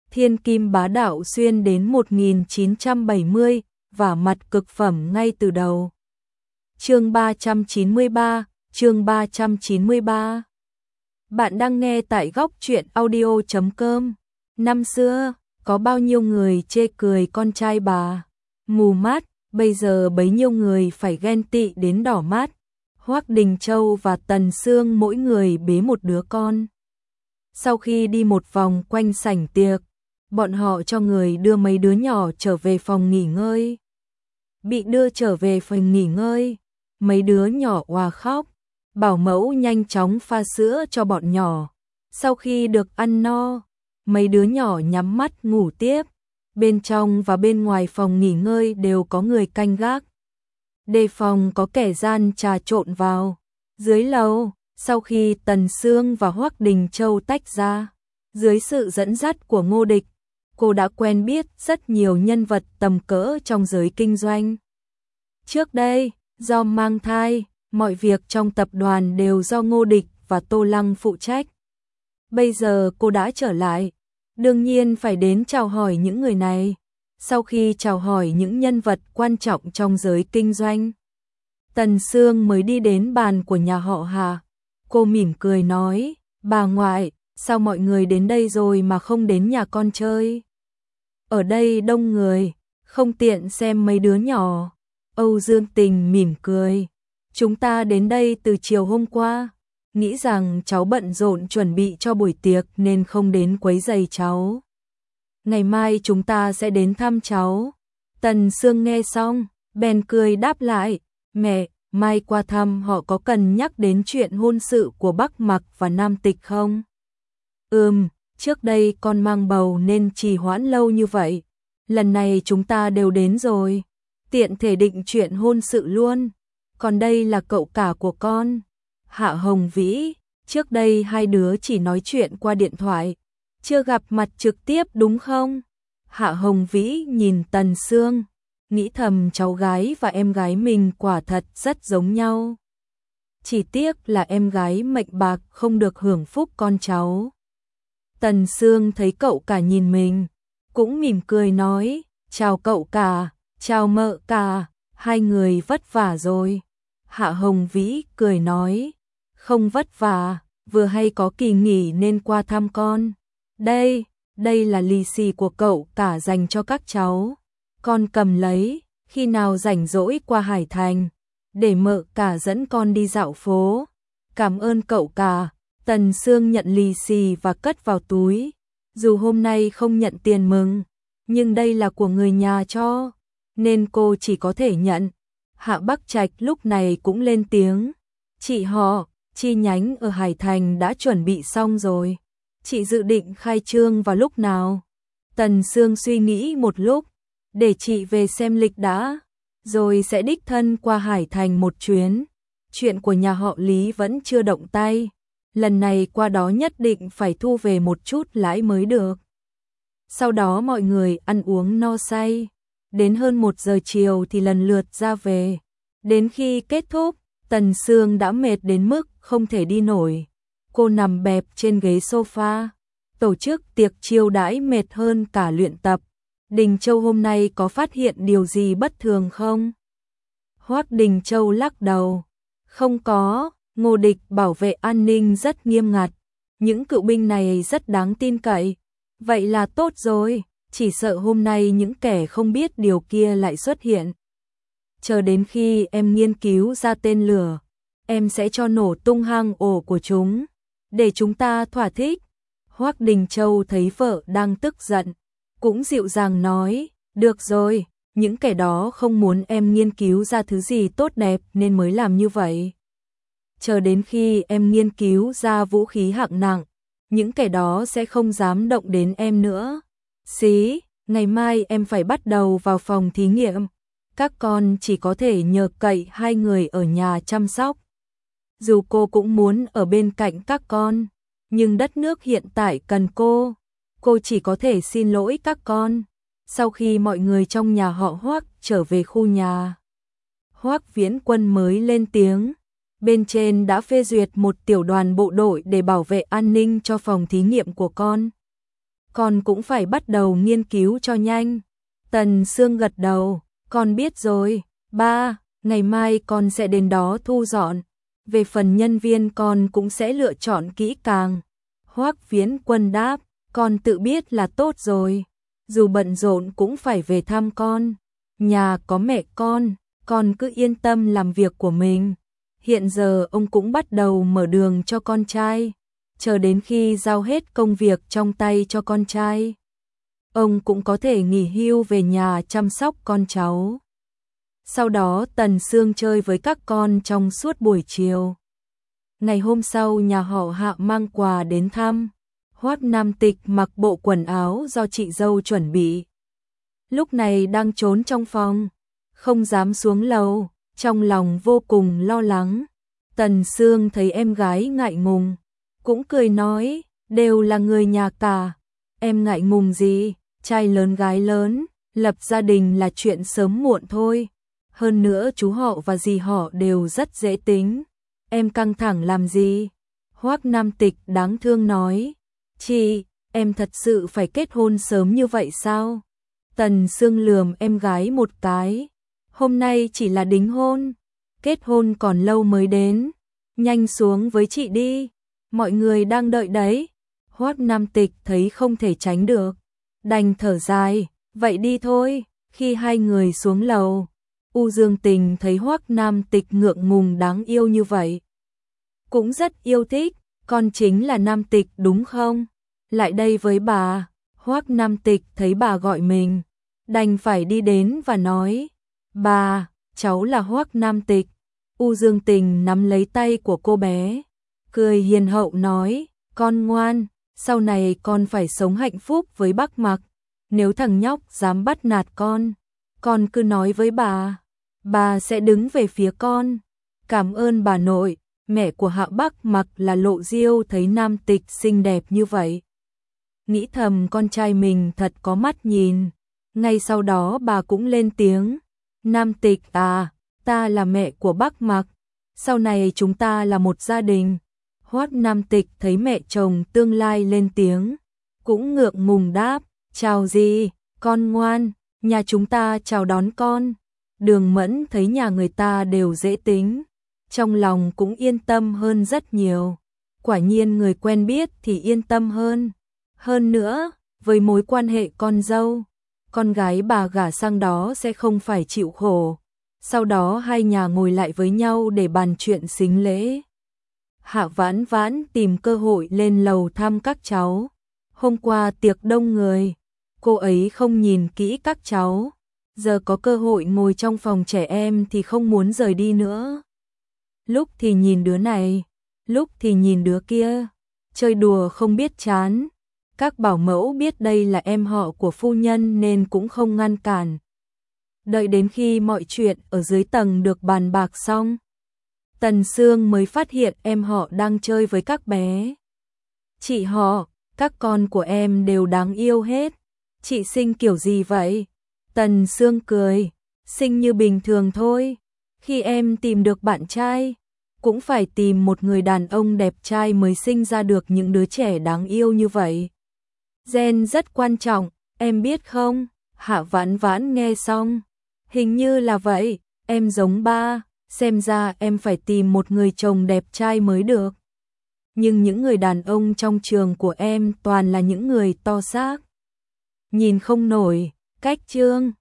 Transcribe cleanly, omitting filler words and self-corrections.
thiên kim bá đạo xuyên đến 1970, và mặt cực phẩm ngay từ đầu. Chương 393, chương 393. Bạn đang nghe tại góc truyện audio.com. Năm xưa, có bao nhiêu người chê cười con trai bà mù mắt, bây giờ bấy nhiêu người phải ghen tị đến đỏ mắt. Hoắc Đình Châu và Tần Sương mỗi người bế một đứa con. Sau khi đi một vòng quanh sảnh tiệc, bọn họ cho người đưa mấy đứa nhỏ trở về phòng nghỉ ngơi. Bị đưa trở về phòng nghỉ ngơi, mấy đứa nhỏ òa khóc. Bảo mẫu nhanh chóng pha sữa cho bọn nhỏ. Sau khi được ăn no, mấy đứa nhỏ nhắm mắt ngủ tiếp. Bên trong và bên ngoài phòng nghỉ ngơi đều có người canh gác, đề phòng có kẻ gian trà trộn vào. Dưới lầu, sau khi Tần Sương và Hoắc Đình Châu tách ra, dưới sự dẫn dắt của Ngô Địch, cô đã quen biết rất nhiều nhân vật tầm cỡ trong giới kinh doanh. Trước đây, do mang thai, mọi việc trong tập đoàn đều do Ngô Địch và Tô Lăng phụ trách. Bây giờ cô đã trở lại, đương nhiên phải đến chào hỏi những người này. Sau khi chào hỏi những nhân vật quan trọng trong giới kinh doanh, Tần Sương mới đi đến bàn của nhà họ Hà. Cô mỉm cười nói, bà ngoại, sao mọi người đến đây rồi mà không đến nhà con chơi? Ở đây đông người, không tiện xem mấy đứa nhỏ. Âu Dương Tình mỉm cười, chúng ta đến đây từ chiều hôm qua, nghĩ rằng cháu bận rộn chuẩn bị cho buổi tiệc nên không đến quấy rầy cháu. Ngày mai chúng ta sẽ đến thăm cháu. Tần Sương nghe xong, bèn cười đáp lại, mẹ, mai qua thăm họ có cần nhắc đến chuyện hôn sự của Bắc Mặc và Nam Tịch không? Trước đây con mang bầu nên trì hoãn lâu như vậy. Lần này chúng ta đều đến rồi, tiện thể định chuyện hôn sự luôn. Còn đây là cậu cả của con, Hạ Hồng Vĩ. Trước đây hai đứa chỉ nói chuyện qua điện thoại, chưa gặp mặt trực tiếp đúng không? Hạ Hồng Vĩ nhìn Tần Sương, nghĩ thầm cháu gái và em gái mình quả thật rất giống nhau. Chỉ tiếc là em gái mệnh bạc không được hưởng phúc con cháu. Tần Sương thấy cậu cả nhìn mình, cũng mỉm cười nói, chào cậu cả, chào mợ cả, hai người vất vả rồi. Hạ Hồng Vĩ cười nói, không vất vả, vừa hay có kỳ nghỉ nên qua thăm con. Đây là lì xì của cậu cả dành cho các cháu. Con cầm lấy, khi nào rảnh rỗi qua Hải Thành, để mợ cả dẫn con đi dạo phố. Cảm ơn cậu cả. Tần Sương nhận lì xì và cất vào túi. Dù hôm nay không nhận tiền mừng, nhưng đây là của người nhà cho, nên cô chỉ có thể nhận. Hạ Bắc Trạch lúc này cũng lên tiếng, chị họ, chi nhánh ở Hải Thành đã chuẩn bị xong rồi. Chị dự định khai trương vào lúc nào? Tần Sương suy nghĩ một lúc, để chị về xem lịch đã, rồi sẽ đích thân qua Hải Thành một chuyến. Chuyện của nhà họ Lý vẫn chưa động tay, lần này qua đó nhất định phải thu về một chút lãi mới được. Sau đó mọi người ăn uống no say, đến hơn 1 giờ chiều thì lần lượt ra về. Đến khi kết thúc, Tần Sương đã mệt đến mức không thể đi nổi. Cô nằm bẹp trên ghế sofa. Tổ chức tiệc chiêu đãi mệt hơn cả luyện tập. Đình Châu hôm nay có phát hiện điều gì bất thường không? Hoắc Đình Châu lắc đầu. Không có, Ngô Địch bảo vệ an ninh rất nghiêm ngặt. Những cựu binh này rất đáng tin cậy. Vậy là tốt rồi, chỉ sợ hôm nay những kẻ không biết điều kia lại xuất hiện. Chờ đến khi em nghiên cứu ra tên lửa, em sẽ cho nổ tung hang ổ của chúng, để chúng ta thỏa thích. Hoắc Đình Châu thấy vợ đang tức giận, cũng dịu dàng nói, được rồi, những kẻ đó không muốn em nghiên cứu ra thứ gì tốt đẹp nên mới làm như vậy. Chờ đến khi em nghiên cứu ra vũ khí hạng nặng, những kẻ đó sẽ không dám động đến em nữa. Xí, ngày mai em phải bắt đầu vào phòng thí nghiệm. Các con chỉ có thể nhờ cậy hai người ở nhà chăm sóc. Dù cô cũng muốn ở bên cạnh các con, nhưng đất nước hiện tại cần cô chỉ có thể xin lỗi các con. Sau khi mọi người trong nhà họ Hoắc trở về khu nhà, Hoắc Viễn Quân mới lên tiếng, bên trên đã phê duyệt một tiểu đoàn bộ đội để bảo vệ an ninh cho phòng thí nghiệm của con. con cũng phải bắt đầu nghiên cứu cho nhanh. Tần Sương gật đầu, con biết rồi, ba, ngày mai con sẽ đến đó thu dọn. Về phần nhân viên con cũng sẽ lựa chọn kỹ càng. Hoắc Viễn Quân đáp, con tự biết là tốt rồi. Dù bận rộn cũng phải về thăm con. Nhà có mẹ con cứ yên tâm làm việc của mình. Hiện giờ ông cũng bắt đầu mở đường cho con trai. Chờ đến khi giao hết công việc trong tay cho con trai, ông cũng có thể nghỉ hưu về nhà chăm sóc con cháu. Sau đó Tần Sương chơi với các con trong suốt buổi chiều. Ngày hôm sau nhà họ Hạ mang quà đến thăm. Hoắc Nam Tịch mặc bộ quần áo do chị dâu chuẩn bị. Lúc này đang trốn trong phòng, không dám xuống lầu, trong lòng vô cùng lo lắng. Tần Sương thấy em gái ngại ngùng, cũng cười nói, đều là người nhà cả, em ngại ngùng gì, trai lớn gái lớn, lập gia đình là chuyện sớm muộn thôi. Hơn nữa chú họ và dì họ đều rất dễ tính, em căng thẳng làm gì? Hoắc Nam Tịch đáng thương nói, chị, em thật sự phải kết hôn sớm như vậy sao? Tần Sương lườm em gái một cái, hôm nay chỉ là đính hôn, kết hôn còn lâu mới đến, nhanh xuống với chị đi, mọi người đang đợi đấy. Hoắc Nam Tịch thấy không thể tránh được, đành thở dài, vậy đi thôi. Khi hai người xuống lầu, U Dương Tình thấy Hoắc Nam Tịch ngượng ngùng đáng yêu như vậy, cũng rất yêu thích, con chính là Nam Tịch đúng không? Lại đây với bà. Hoắc Nam Tịch thấy bà gọi mình, đành phải đi đến và nói, bà, cháu là Hoắc Nam Tịch. U Dương Tình nắm lấy tay của cô bé, cười hiền hậu nói, con ngoan, sau này con phải sống hạnh phúc với Bắc Mặc, nếu thằng nhóc dám bắt nạt con cứ nói với bà sẽ đứng về phía con. Cảm ơn bà nội. Mẹ của Hạ Bắc Mặc là Lộ Diêu thấy Nam Tịch xinh đẹp như vậy, nghĩ thầm con trai mình thật có mắt nhìn. Ngay sau đó bà cũng lên tiếng, Nam Tịch à, ta là mẹ của Bắc Mặc, sau này chúng ta là một gia đình. Hoắc Nam Tịch thấy mẹ chồng tương lai lên tiếng, cũng ngượng ngùng đáp, chào gì, con ngoan, nhà chúng ta chào đón con. Đường Mẫn thấy nhà người ta đều dễ tính, trong lòng cũng yên tâm hơn rất nhiều. Quả nhiên người quen biết thì yên tâm hơn. Hơn nữa, với mối quan hệ con dâu, con gái bà gả sang đó sẽ không phải chịu khổ. Sau đó hai nhà ngồi lại với nhau để bàn chuyện sính lễ. Hạ Vãn Vãn tìm cơ hội lên lầu thăm các cháu. Hôm qua tiệc đông người, cô ấy không nhìn kỹ các cháu. Giờ có cơ hội ngồi trong phòng trẻ em thì không muốn rời đi nữa. Lúc thì nhìn đứa này, lúc thì nhìn đứa kia, chơi đùa không biết chán. Các bảo mẫu biết đây là em họ của phu nhân nên cũng không ngăn cản. Đợi đến khi mọi chuyện ở dưới tầng được bàn bạc xong, Tần Sương mới phát hiện em họ đang chơi với các bé. Chị họ, các con của em đều đáng yêu hết. Chị sinh kiểu gì vậy? Tần Sương cười, sinh như bình thường thôi. Khi em tìm được bạn trai, cũng phải tìm một người đàn ông đẹp trai mới sinh ra được những đứa trẻ đáng yêu như vậy. Gen rất quan trọng, em biết không? Hạ Vãn Vãn nghe xong, hình như là vậy, em giống ba, xem ra em phải tìm một người chồng đẹp trai mới được. Nhưng những người đàn ông trong trường của em toàn là những người to xác, nhìn không nổi. Cách chương